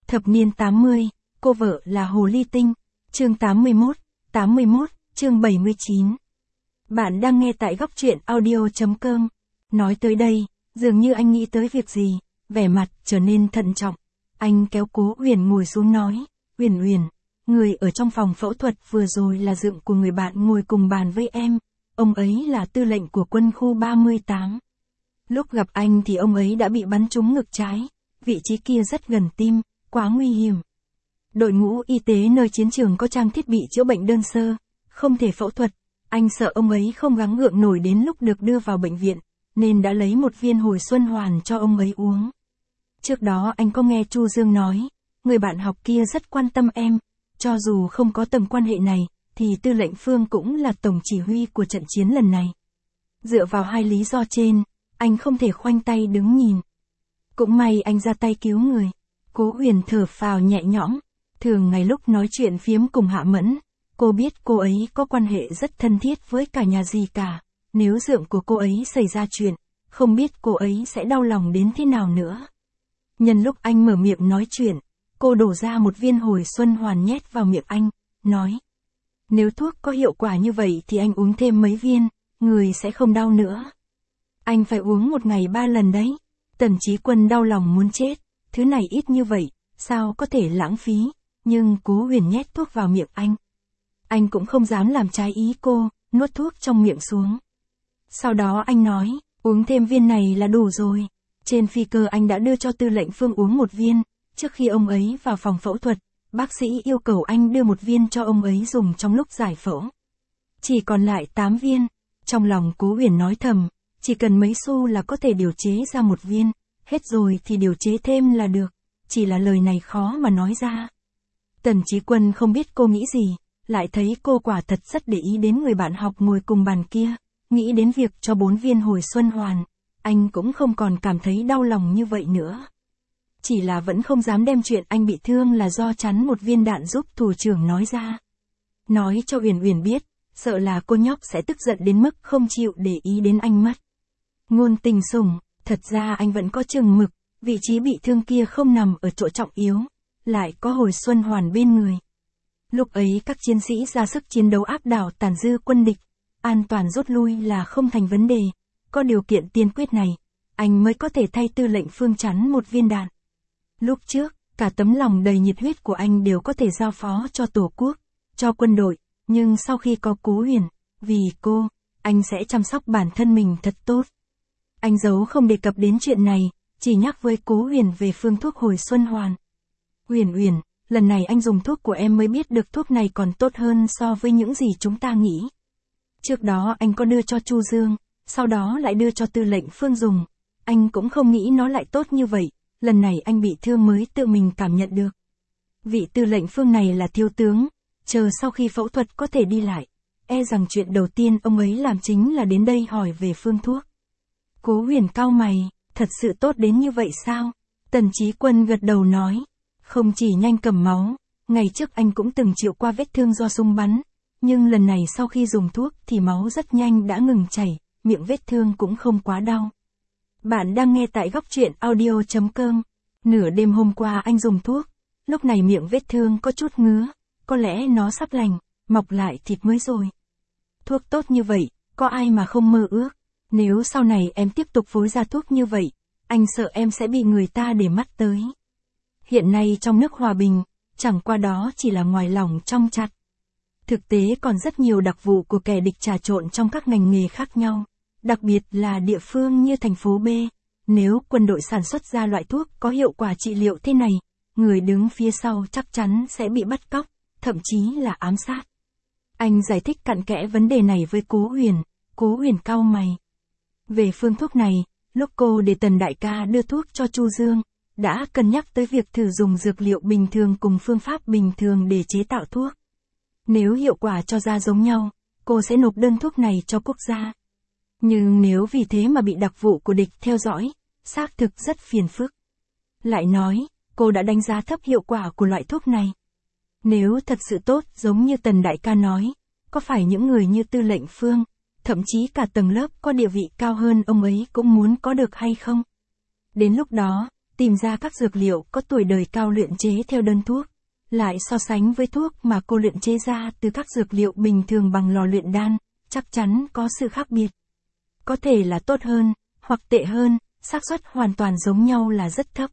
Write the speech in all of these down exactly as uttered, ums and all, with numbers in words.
Thập niên tám mươi, cô vợ là Hồ Ly Tinh, chương tám mươi mốt, tám mươi mốt, chương bảy mươi chín. Bạn đang nghe tại góc truyện audio chấm com. Nói tới đây, dường như anh nghĩ tới việc gì, vẻ mặt trở nên thận trọng. Anh kéo Cố Uyển ngồi xuống nói, Uyển Uyển, người ở trong phòng phẫu thuật vừa rồi là dượng của người bạn ngồi cùng bàn với em, ông ấy là tư lệnh của quân khu ba mươi tám. Lúc gặp anh thì ông ấy đã bị bắn trúng ngực trái, vị trí kia rất gần tim, quá nguy hiểm. Đội ngũ y tế nơi chiến trường có trang thiết bị chữa bệnh đơn sơ, không thể phẫu thuật, anh sợ ông ấy không gắng gượng nổi đến lúc được đưa vào bệnh viện, nên đã lấy một viên hồi xuân hoàn cho ông ấy uống. Trước đó anh có nghe Chu Dương nói, người bạn học kia rất quan tâm em, cho dù không có tầng quan hệ này, thì tư lệnh Phương cũng là tổng chỉ huy của trận chiến lần này. Dựa vào hai lý do trên, anh không thể khoanh tay đứng nhìn. Cũng may anh ra tay cứu người. Cố Uyển thở phào nhẹ nhõm. Thường ngày lúc nói chuyện phiếm cùng Hạ Mẫn, cô biết cô ấy có quan hệ rất thân thiết với cả nhà dì cả. Nếu dượng của cô ấy xảy ra chuyện, không biết cô ấy sẽ đau lòng đến thế nào nữa. Nhân lúc anh mở miệng nói chuyện, cô đổ ra một viên hồi xuân hoàn nhét vào miệng anh, nói. Nếu thuốc có hiệu quả như vậy thì anh uống thêm mấy viên, người sẽ không đau nữa. Anh phải uống một ngày ba lần đấy. Tần Chí Quân đau lòng muốn chết, thứ này ít như vậy, sao có thể lãng phí, nhưng Cố Uyển nhét thuốc vào miệng anh. Anh cũng không dám làm trái ý cô, nuốt thuốc trong miệng xuống. Sau đó anh nói, uống thêm viên này là đủ rồi. Trên phi cơ anh đã đưa cho tư lệnh Phương uống một viên, trước khi ông ấy vào phòng phẫu thuật, bác sĩ yêu cầu anh đưa một viên cho ông ấy dùng trong lúc giải phẫu. Chỉ còn lại tám viên, trong lòng Cố Uyển nói thầm, chỉ cần mấy xu là có thể điều chế ra một viên, hết rồi thì điều chế thêm là được, chỉ là lời này khó mà nói ra. Tần Chí Quân không biết cô nghĩ gì, lại thấy cô quả thật rất để ý đến người bạn học ngồi cùng bàn kia, nghĩ đến việc cho bốn viên hồi xuân hoàn, anh cũng không còn cảm thấy đau lòng như vậy nữa. Chỉ là vẫn không dám đem chuyện anh bị thương là do chắn một viên đạn giúp thủ trưởng nói ra. Nói cho Uyển Uyển biết, sợ là cô nhóc sẽ tức giận đến mức không chịu để ý đến anh mất. Ngôn Tình sủng, thật ra anh vẫn có chừng mực, vị trí bị thương kia không nằm ở chỗ trọng yếu, lại có hồi xuân hoàn bên người. Lúc ấy các chiến sĩ ra sức chiến đấu áp đảo tàn dư quân địch, an toàn rút lui là không thành vấn đề, có điều kiện tiên quyết này, anh mới có thể thay tư lệnh Phương chắn một viên đạn. Lúc trước, cả tấm lòng đầy nhiệt huyết của anh đều có thể giao phó cho Tổ quốc, cho quân đội, nhưng sau khi có Cố Uyển, vì cô, anh sẽ chăm sóc bản thân mình thật tốt. Anh giấu không đề cập đến chuyện này, chỉ nhắc với Cố Uyển về phương thuốc hồi xuân hoàn. Uyển Uyển, lần này anh dùng thuốc của em mới biết được thuốc này còn tốt hơn so với những gì chúng ta nghĩ. Trước đó anh có đưa cho Chu Dương, sau đó lại đưa cho tư lệnh Phương dùng. Anh cũng không nghĩ nó lại tốt như vậy, lần này anh bị thương mới tự mình cảm nhận được. Vị tư lệnh Phương này là thiếu tướng, chờ sau khi phẫu thuật có thể đi lại. E rằng chuyện đầu tiên ông ấy làm chính là đến đây hỏi về phương thuốc. Cố Uyển cau mày, thật sự tốt đến như vậy sao? Tần Chí Quân gật đầu nói, không chỉ nhanh cầm máu, ngày trước anh cũng từng chịu qua vết thương do súng bắn, nhưng lần này sau khi dùng thuốc thì máu rất nhanh đã ngừng chảy, miệng vết thương cũng không quá đau. Bạn đang nghe tại góc truyện audio chấm com. Nửa đêm hôm qua anh dùng thuốc, lúc này miệng vết thương có chút ngứa, có lẽ nó sắp lành, mọc lại thịt mới rồi. Thuốc tốt như vậy, có ai mà không mơ ước. Nếu sau này em tiếp tục phối ra thuốc như vậy, anh sợ em sẽ bị người ta để mắt tới. Hiện nay trong nước hòa bình, chẳng qua đó chỉ là ngoài lòng trong chặt. Thực tế còn rất nhiều đặc vụ của kẻ địch trà trộn trong các ngành nghề khác nhau, đặc biệt là địa phương như thành phố B. Nếu quân đội sản xuất ra loại thuốc có hiệu quả trị liệu thế này, người đứng phía sau chắc chắn sẽ bị bắt cóc, thậm chí là ám sát. Anh giải thích cặn kẽ vấn đề này với Cố Uyển, Cố Uyển cau mày. Về phương thuốc này, lúc cô để Tần đại ca đưa thuốc cho Chu Dương, đã cân nhắc tới việc thử dùng dược liệu bình thường cùng phương pháp bình thường để chế tạo thuốc. Nếu hiệu quả cho ra giống nhau, cô sẽ nộp đơn thuốc này cho quốc gia. Nhưng nếu vì thế mà bị đặc vụ của địch theo dõi, xác thực rất phiền phức. Lại nói, cô đã đánh giá thấp hiệu quả của loại thuốc này. Nếu thật sự tốt giống như Tần đại ca nói, có phải những người như tư lệnh Phương, thậm chí cả tầng lớp có địa vị cao hơn ông ấy cũng muốn có được hay không? Đến lúc đó, tìm ra các dược liệu có tuổi đời cao luyện chế theo đơn thuốc, lại so sánh với thuốc mà cô luyện chế ra từ các dược liệu bình thường bằng lò luyện đan, chắc chắn có sự khác biệt. Có thể là tốt hơn, hoặc tệ hơn, xác suất hoàn toàn giống nhau là rất thấp.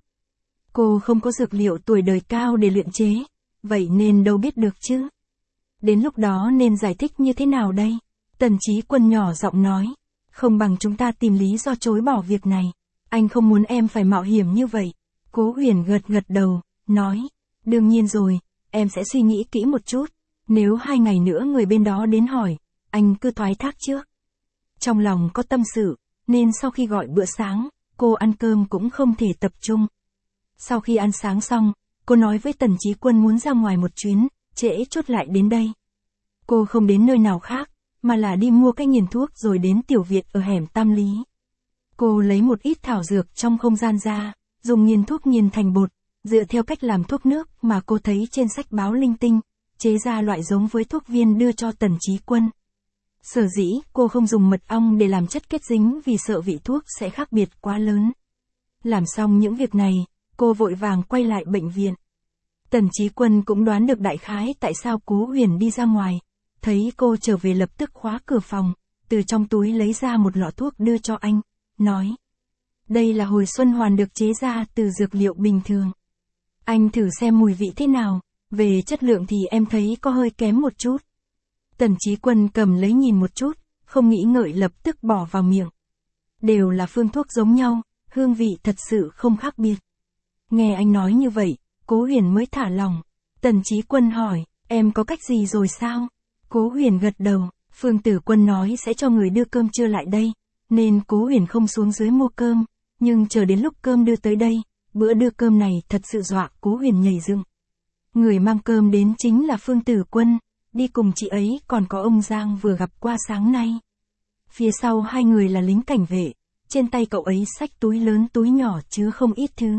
Cô không có dược liệu tuổi đời cao để luyện chế, vậy nên đâu biết được chứ. Đến lúc đó nên giải thích như thế nào đây? Tần Chí Quân nhỏ giọng nói, không bằng chúng ta tìm lý do chối bỏ việc này. Anh không muốn em phải mạo hiểm như vậy. Cố Huyền gật gật đầu, nói, đương nhiên rồi, em sẽ suy nghĩ kỹ một chút. Nếu hai ngày nữa người bên đó đến hỏi, anh cứ thoái thác trước. Trong lòng có tâm sự, nên sau khi gọi bữa sáng, cô ăn cơm cũng không thể tập trung. Sau khi ăn sáng xong, cô nói với Tần Chí Quân muốn ra ngoài một chuyến, trễ chút lại đến đây. Cô không đến nơi nào khác, mà là đi mua cái nghiền thuốc rồi đến tiểu viện ở hẻm Tam Lý. Cô lấy một ít thảo dược trong không gian ra, dùng nghiền thuốc nghiền thành bột, dựa theo cách làm thuốc nước mà cô thấy trên sách báo linh tinh, chế ra loại giống với thuốc viên đưa cho Tần Chí Quân. Sở dĩ cô không dùng mật ong để làm chất kết dính vì sợ vị thuốc sẽ khác biệt quá lớn. Làm xong những việc này, cô vội vàng quay lại bệnh viện. Tần Chí Quân cũng đoán được đại khái tại sao Cố Huyền đi ra ngoài, thấy cô trở về lập tức khóa cửa phòng, từ trong túi lấy ra một lọ thuốc đưa cho anh, nói. Đây là hồi xuân hoàn được chế ra từ dược liệu bình thường. Anh thử xem mùi vị thế nào, về chất lượng thì em thấy có hơi kém một chút. Tần Chí Quân cầm lấy nhìn một chút, không nghĩ ngợi lập tức bỏ vào miệng. Đều là phương thuốc giống nhau, hương vị thật sự không khác biệt. Nghe anh nói như vậy, Cố Huyền mới thả lòng. Tần Chí Quân hỏi, em có cách gì rồi sao? Cố Huyền gật đầu, Phương Tử Quân nói sẽ cho người đưa cơm trưa lại đây, nên Cố Huyền không xuống dưới mua cơm, nhưng chờ đến lúc cơm đưa tới đây, bữa đưa cơm này thật sự dọa Cố Huyền nhảy dựng. Người mang cơm đến chính là Phương Tử Quân, đi cùng chị ấy còn có ông Giang vừa gặp qua sáng nay. Phía sau hai người là lính cảnh vệ, trên tay cậu ấy xách túi lớn túi nhỏ chứa không ít thứ.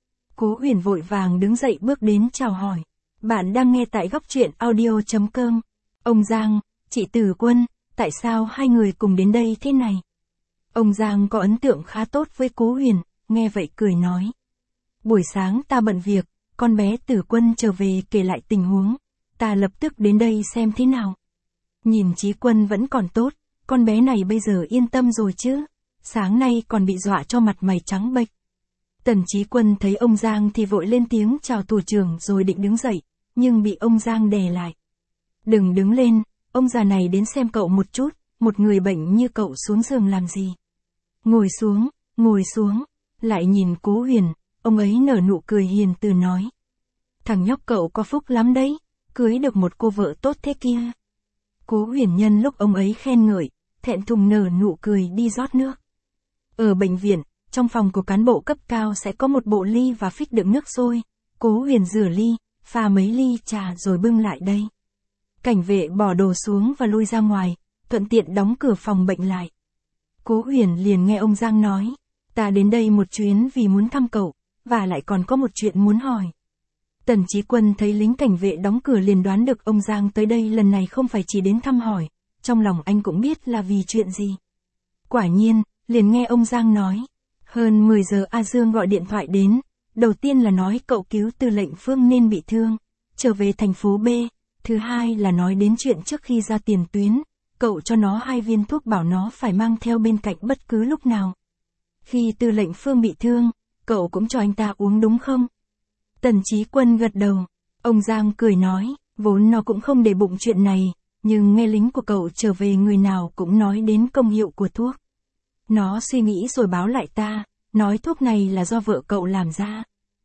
Cố Huyền vội vàng đứng dậy bước đến chào hỏi. Bạn đang nghe tại góc truyện audio chấm com. Ông Giang, chị Tử Quân, tại sao hai người cùng đến đây thế này? Ông Giang có ấn tượng khá tốt với Cố Huyền, nghe vậy cười nói. Buổi sáng ta bận việc, con bé Tử Quân trở về kể lại tình huống, ta lập tức đến đây xem thế nào. Nhìn Chí Quân vẫn còn tốt, con bé này bây giờ yên tâm rồi chứ, sáng nay còn bị dọa cho mặt mày trắng bệch. Tần Chí Quân thấy ông Giang thì vội lên tiếng chào thủ trưởng rồi định đứng dậy, nhưng bị ông Giang đè lại. Đừng đứng lên, ông già này đến xem cậu một chút, một người bệnh như cậu xuống giường làm gì. Ngồi xuống, ngồi xuống, lại nhìn Cố Huyền, ông ấy nở nụ cười hiền từ nói. Thằng nhóc cậu có phúc lắm đấy, cưới được một cô vợ tốt thế kia. Cố Huyền nhân lúc ông ấy khen ngợi, thẹn thùng nở nụ cười đi rót nước. Ở bệnh viện, trong phòng của cán bộ cấp cao sẽ có một bộ ly và phích đựng nước sôi. Cố Huyền rửa ly, pha mấy ly trà rồi bưng lại đây. Cảnh vệ bỏ đồ xuống và lui ra ngoài, thuận tiện đóng cửa phòng bệnh lại. Cố Huyền liền nghe ông Giang nói, ta đến đây một chuyến vì muốn thăm cậu, và lại còn có một chuyện muốn hỏi. Tần Chí Quân thấy lính cảnh vệ đóng cửa liền đoán được ông Giang tới đây lần này không phải chỉ đến thăm hỏi, trong lòng anh cũng biết là vì chuyện gì. Quả nhiên, liền nghe ông Giang nói, hơn mười giờ A Dương gọi điện thoại đến, đầu tiên là nói cậu cứu tư lệnh Phương nên bị thương, trở về thành phố B, thứ hai là nói đến chuyện trước khi ra tiền tuyến, cậu cho nó hai viên thuốc bảo nó phải mang theo bên cạnh bất cứ lúc nào. Khi tư lệnh Phương bị thương, cậu cũng cho anh ta uống đúng không? Tần Chí Quân gật đầu, ông Giang cười nói, vốn nó cũng không để bụng chuyện này, nhưng nghe lính của cậu trở về người nào cũng nói đến công hiệu của thuốc. Nó suy nghĩ rồi báo lại ta, nói thuốc này là do vợ cậu làm ra.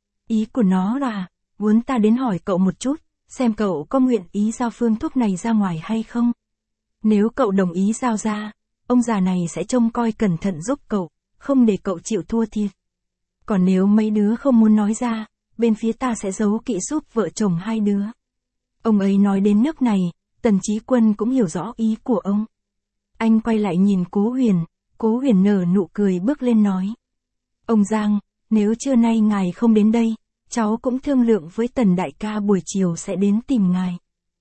Ý của nó là, muốn ta đến hỏi cậu một chút, xem cậu có nguyện ý giao phương thuốc này ra ngoài hay không. Nếu cậu đồng ý giao ra, ông già này sẽ trông coi cẩn thận giúp cậu, không để cậu chịu thua thiệt. Còn nếu mấy đứa không muốn nói ra, bên phía ta sẽ giấu kỹ giúp vợ chồng hai đứa. Ông ấy nói đến nước này, Tần Chí Quân cũng hiểu rõ ý của ông. Anh quay lại nhìn Cố Huyền, Cố Huyền nở nụ cười bước lên nói. Ông Giang, nếu trưa nay ngài không đến đây, cháu cũng thương lượng với Tần đại ca buổi chiều sẽ đến tìm ngài.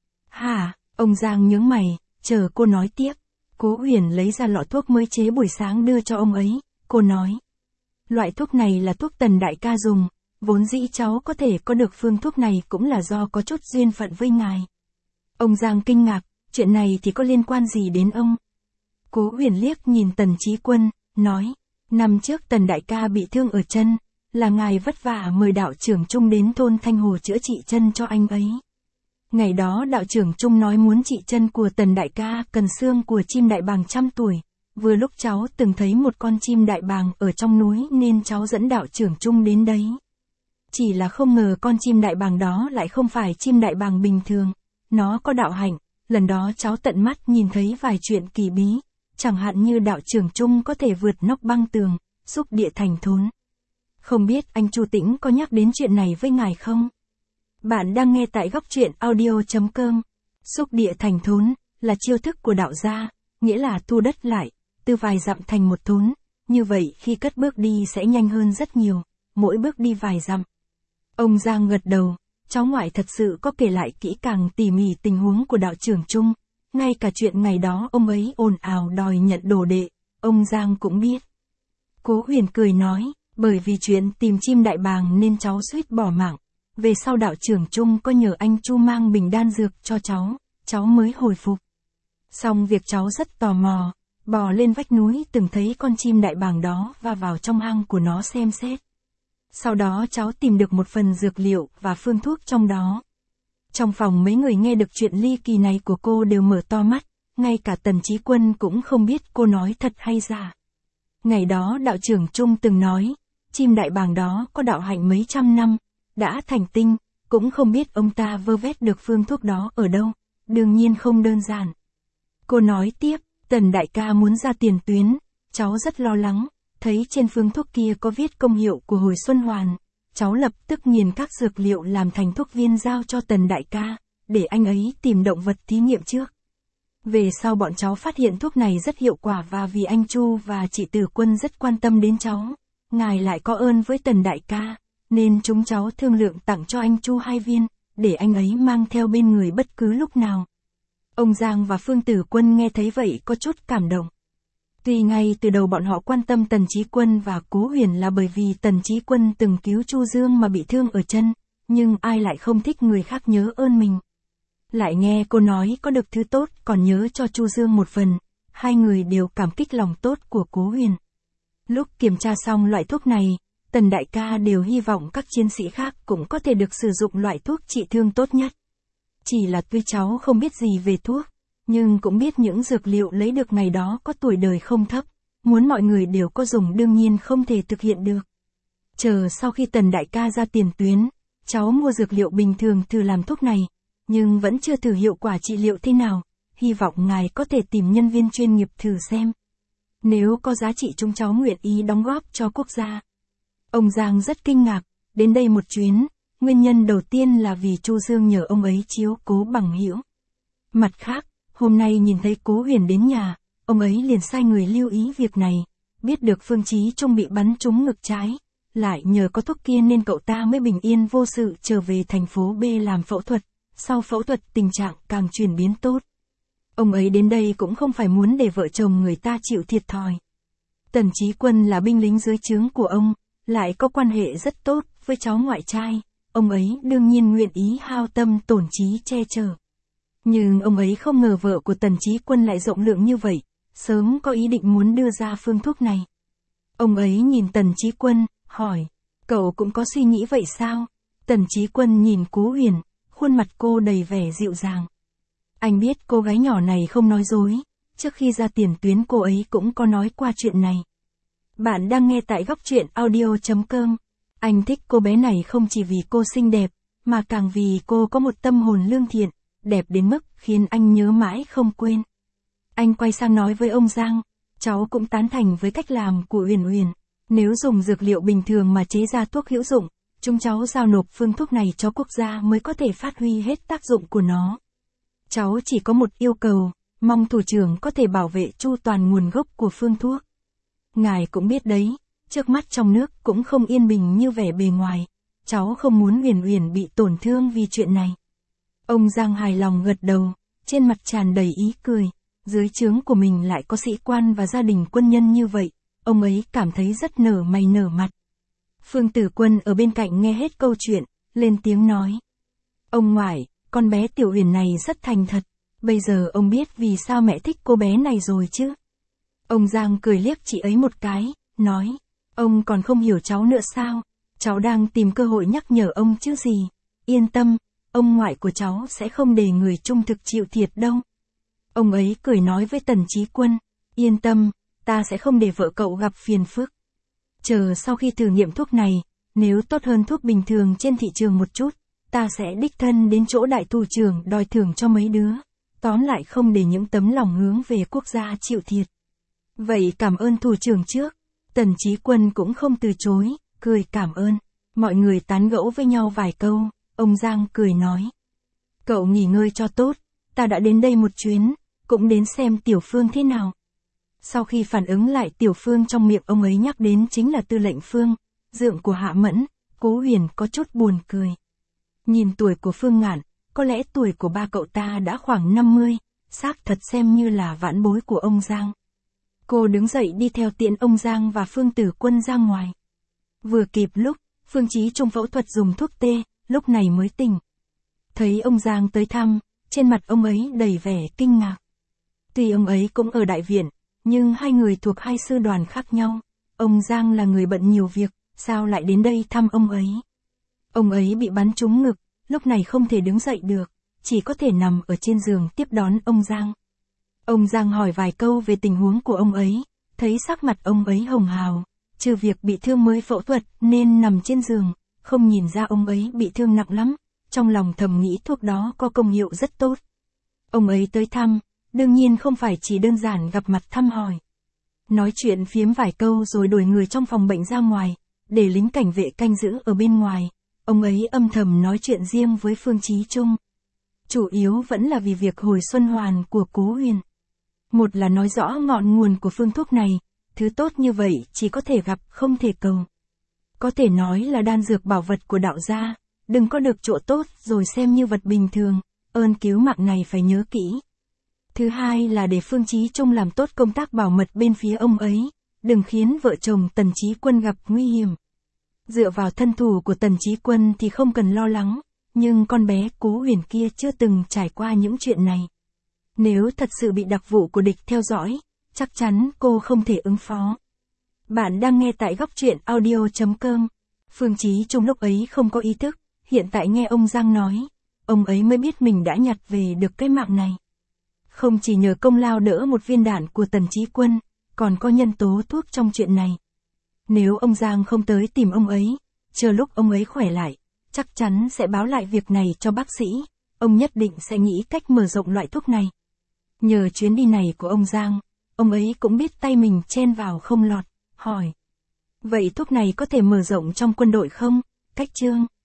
Hả, ông Giang nhướng mày, chờ cô nói tiếp. Cố Huyền lấy ra lọ thuốc mới chế buổi sáng đưa cho ông ấy, cô nói. Loại thuốc này là thuốc Tần đại ca dùng, vốn dĩ cháu có thể có được phương thuốc này cũng là do có chút duyên phận với ngài. Ông Giang kinh ngạc, chuyện này thì có liên quan gì đến ông? Cố Huyền liếc nhìn Tần Chí Quân, nói, năm trước Tần đại ca bị thương ở chân, là ngài vất vả mời đạo trưởng Trung đến thôn Thanh Hồ chữa trị chân cho anh ấy. Ngày đó đạo trưởng Trung nói muốn trị chân của Tần đại ca cần xương của chim đại bàng trăm tuổi. Vừa lúc cháu từng thấy một con chim đại bàng ở trong núi nên cháu dẫn đạo trưởng Trung đến đấy. Chỉ là không ngờ con chim đại bàng đó lại không phải chim đại bàng bình thường. Nó có đạo hạnh, lần đó cháu tận mắt nhìn thấy vài chuyện kỳ bí. Chẳng hạn như đạo trưởng Trung có thể vượt nóc băng tường, xúc địa thành thốn. Không biết anh Chu Tĩnh có nhắc đến chuyện này với ngài không? Bạn đang nghe tại góc truyện audio chấm com. Xúc địa thành thốn, là chiêu thức của đạo gia, nghĩa là thu đất lại, từ vài dặm thành một thốn, như vậy khi cất bước đi sẽ nhanh hơn rất nhiều, mỗi bước đi vài dặm. Ông Giang gật đầu, cháu ngoại thật sự có kể lại kỹ càng tỉ mỉ tình huống của đạo trưởng Trung, ngay cả chuyện ngày đó ông ấy ồn ào đòi nhận đồ đệ, ông Giang cũng biết. Cố Huyền cười nói, bởi vì chuyện tìm chim đại bàng nên cháu suýt bỏ mạng, về sau đạo trưởng Trung có nhờ anh Chu mang bình đan dược cho cháu, cháu mới hồi phục. Xong việc cháu rất tò mò, bò lên vách núi từng thấy con chim đại bàng đó và vào trong hang của nó xem xét. Sau đó cháu tìm được một phần dược liệu và phương thuốc trong đó. Trong phòng mấy người nghe được chuyện ly kỳ này của cô đều mở to mắt, ngay cả Tần Chí Quân cũng không biết cô nói thật hay giả. Ngày đó đạo trưởng Trung từng nói, chim đại bàng đó có đạo hạnh mấy trăm năm, đã thành tinh, cũng không biết ông ta vơ vét được phương thuốc đó ở đâu, đương nhiên không đơn giản. Cô nói tiếp, Tần đại ca muốn ra tiền tuyến, cháu rất lo lắng, thấy trên phương thuốc kia có viết công hiệu của hồi xuân hoàn, cháu lập tức nghiền các dược liệu làm thành thuốc viên giao cho Tần đại ca, để anh ấy tìm động vật thí nghiệm trước. Về sau bọn cháu phát hiện thuốc này rất hiệu quả và vì anh Chu và chị Tử Quân rất quan tâm đến cháu, ngài lại có ơn với Tần đại ca, nên chúng cháu thương lượng tặng cho anh Chu hai viên, để anh ấy mang theo bên người bất cứ lúc nào. Ông Giang và Phương Tử Quân nghe thấy vậy có chút cảm động. Tuy ngay từ đầu bọn họ quan tâm Tần Chí Quân và Cố Huyền là bởi vì Tần Chí Quân từng cứu Chu Dương mà bị thương ở chân, nhưng ai lại không thích người khác nhớ ơn mình. Lại nghe cô nói có được thứ tốt còn nhớ cho Chu Dương một phần, hai người đều cảm kích lòng tốt của Cố Huyền. Lúc kiểm tra xong loại thuốc này, Tần đại ca đều hy vọng các chiến sĩ khác cũng có thể được sử dụng loại thuốc trị thương tốt nhất. Chỉ là tuy cháu không biết gì về thuốc, nhưng cũng biết những dược liệu lấy được ngày đó có tuổi đời không thấp, muốn mọi người đều có dùng đương nhiên không thể thực hiện được. Chờ sau khi Tần đại ca ra tiền tuyến, cháu mua dược liệu bình thường thử làm thuốc này, nhưng vẫn chưa thử hiệu quả trị liệu thế nào, hy vọng ngài có thể tìm nhân viên chuyên nghiệp thử xem. Nếu có giá trị chúng cháu nguyện ý đóng góp cho quốc gia. Ông Giang rất kinh ngạc, đến đây một chuyến, nguyên nhân đầu tiên là vì Chu Dương nhờ ông ấy chiếu cố bằng hữu. Mặt khác, hôm nay nhìn thấy Cố Huyền đến nhà, ông ấy liền sai người lưu ý việc này, biết được Phương Chí Trung bị bắn trúng ngực trái, lại nhờ có thuốc kia nên cậu ta mới bình yên vô sự trở về thành phố B làm phẫu thuật, sau phẫu thuật tình trạng càng chuyển biến tốt. Ông ấy đến đây cũng không phải muốn để vợ chồng người ta chịu thiệt thòi. Tần Chí Quân là binh lính dưới trướng của ông, lại có quan hệ rất tốt với cháu ngoại trai, ông ấy đương nhiên nguyện ý hao tâm tổn trí che chở. Nhưng ông ấy không ngờ vợ của Tần Chí Quân lại rộng lượng như vậy, sớm có ý định muốn đưa ra phương thuốc này. Ông ấy nhìn Tần Chí Quân, hỏi, cậu cũng có suy nghĩ vậy sao? Tần Chí Quân nhìn Cố Huyền, khuôn mặt cô đầy vẻ dịu dàng. Anh biết cô gái nhỏ này không nói dối, trước khi ra tiền tuyến cô ấy cũng có nói qua chuyện này. Bạn đang nghe tại góc truyện audio chấm com. Anh thích cô bé này không chỉ vì cô xinh đẹp, mà càng vì cô có một tâm hồn lương thiện, đẹp đến mức khiến anh nhớ mãi không quên. Anh quay sang nói với ông Giang, cháu cũng tán thành với cách làm của Uyển Uyển. Nếu dùng dược liệu bình thường mà chế ra thuốc hữu dụng, chúng cháu giao nộp phương thuốc này cho quốc gia mới có thể phát huy hết tác dụng của nó. Cháu chỉ có một yêu cầu, mong thủ trưởng có thể bảo vệ chu toàn nguồn gốc của phương thuốc. Ngài cũng biết đấy, trước mắt trong nước cũng không yên bình như vẻ bề ngoài, cháu không muốn Uyển Uyển bị tổn thương vì chuyện này. Ông Giang hài lòng gật đầu, trên mặt tràn đầy ý cười, dưới trướng của mình lại có sĩ quan và gia đình quân nhân như vậy, ông ấy cảm thấy rất nở mày nở mặt. Phương Tử Quân ở bên cạnh nghe hết câu chuyện, lên tiếng nói. Ông ngoại, con bé Tiểu Uyển này rất thành thật, bây giờ ông biết vì sao mẹ thích cô bé này rồi chứ. Ông Giang cười liếc chị ấy một cái, nói, ông còn không hiểu cháu nữa sao, cháu đang tìm cơ hội nhắc nhở ông chứ gì. Yên tâm, ông ngoại của cháu sẽ không để người trung thực chịu thiệt đâu. Ông ấy cười nói với Tần Chí Quân, yên tâm, ta sẽ không để vợ cậu gặp phiền phức. Chờ sau khi thử nghiệm thuốc này, nếu tốt hơn thuốc bình thường trên thị trường một chút, ta sẽ đích thân đến chỗ đại thủ trưởng đòi thưởng cho mấy đứa. Tóm lại không để những tấm lòng hướng về quốc gia chịu thiệt. Vậy cảm ơn thủ trưởng trước. Tần Chí Quân cũng không từ chối, cười cảm ơn. Mọi người tán gẫu với nhau vài câu, ông Giang cười nói. Cậu nghỉ ngơi cho tốt, ta đã đến đây một chuyến, cũng đến xem Tiểu Phương thế nào. Sau khi phản ứng lại Tiểu Phương trong miệng ông ấy nhắc đến chính là Tư lệnh Phương, dượng của Hạ Mẫn, Cố Huyền có chút buồn cười. Nhìn tuổi của Phương Ngạn, có lẽ tuổi của ba cậu ta đã khoảng năm mươi, xác thật xem như là vãn bối của ông Giang. Cô đứng dậy đi theo tiễn ông Giang và Phương Tử Quân ra ngoài. Vừa kịp lúc, Phương Chí Trung phẫu thuật dùng thuốc tê, lúc này mới tỉnh. Thấy ông Giang tới thăm, trên mặt ông ấy đầy vẻ kinh ngạc. Tuy ông ấy cũng ở đại viện, nhưng hai người thuộc hai sư đoàn khác nhau. Ông Giang là người bận nhiều việc, sao lại đến đây thăm ông ấy? Ông ấy bị bắn trúng ngực, lúc này không thể đứng dậy được, chỉ có thể nằm ở trên giường tiếp đón ông Giang. Ông Giang hỏi vài câu về tình huống của ông ấy, thấy sắc mặt ông ấy hồng hào, trừ việc bị thương mới phẫu thuật nên nằm trên giường, không nhìn ra ông ấy bị thương nặng lắm, trong lòng thầm nghĩ thuốc đó có công hiệu rất tốt. Ông ấy tới thăm, đương nhiên không phải chỉ đơn giản gặp mặt thăm hỏi. Nói chuyện phiếm vài câu rồi đuổi người trong phòng bệnh ra ngoài, để lính cảnh vệ canh giữ ở bên ngoài. Ông ấy âm thầm nói chuyện riêng với Phương Chí Trung. Chủ yếu vẫn là vì việc hồi xuân hoàn của Cố Huyền. Một là nói rõ ngọn nguồn của phương thuốc này, thứ tốt như vậy chỉ có thể gặp không thể cầu. Có thể nói là đan dược bảo vật của đạo gia, đừng có được chỗ tốt rồi xem như vật bình thường, ơn cứu mạng này phải nhớ kỹ. Thứ hai là để Phương Chí Trung làm tốt công tác bảo mật bên phía ông ấy, đừng khiến vợ chồng Tần Chí Quân gặp nguy hiểm. Dựa vào thân thủ của Tần Chí Quân thì không cần lo lắng, nhưng con bé Cố Huyền kia chưa từng trải qua những chuyện này. Nếu thật sự bị đặc vụ của địch theo dõi, chắc chắn cô không thể ứng phó. Bạn đang nghe tại góc truyện audio chấm com. Phương Chí Trung lúc ấy không có ý thức, hiện tại nghe ông Giang nói, ông ấy mới biết mình đã nhặt về được cái mạng này. Không chỉ nhờ công lao đỡ một viên đạn của Tần Chí Quân, còn có nhân tố thuốc trong chuyện này. Nếu ông Giang không tới tìm ông ấy, chờ lúc ông ấy khỏe lại, chắc chắn sẽ báo lại việc này cho bác sĩ, ông nhất định sẽ nghĩ cách mở rộng loại thuốc này. Nhờ chuyến đi này của ông Giang, ông ấy cũng biết tay mình chen vào không lọt, hỏi. Vậy thuốc này có thể mở rộng trong quân đội không, Cách Trương?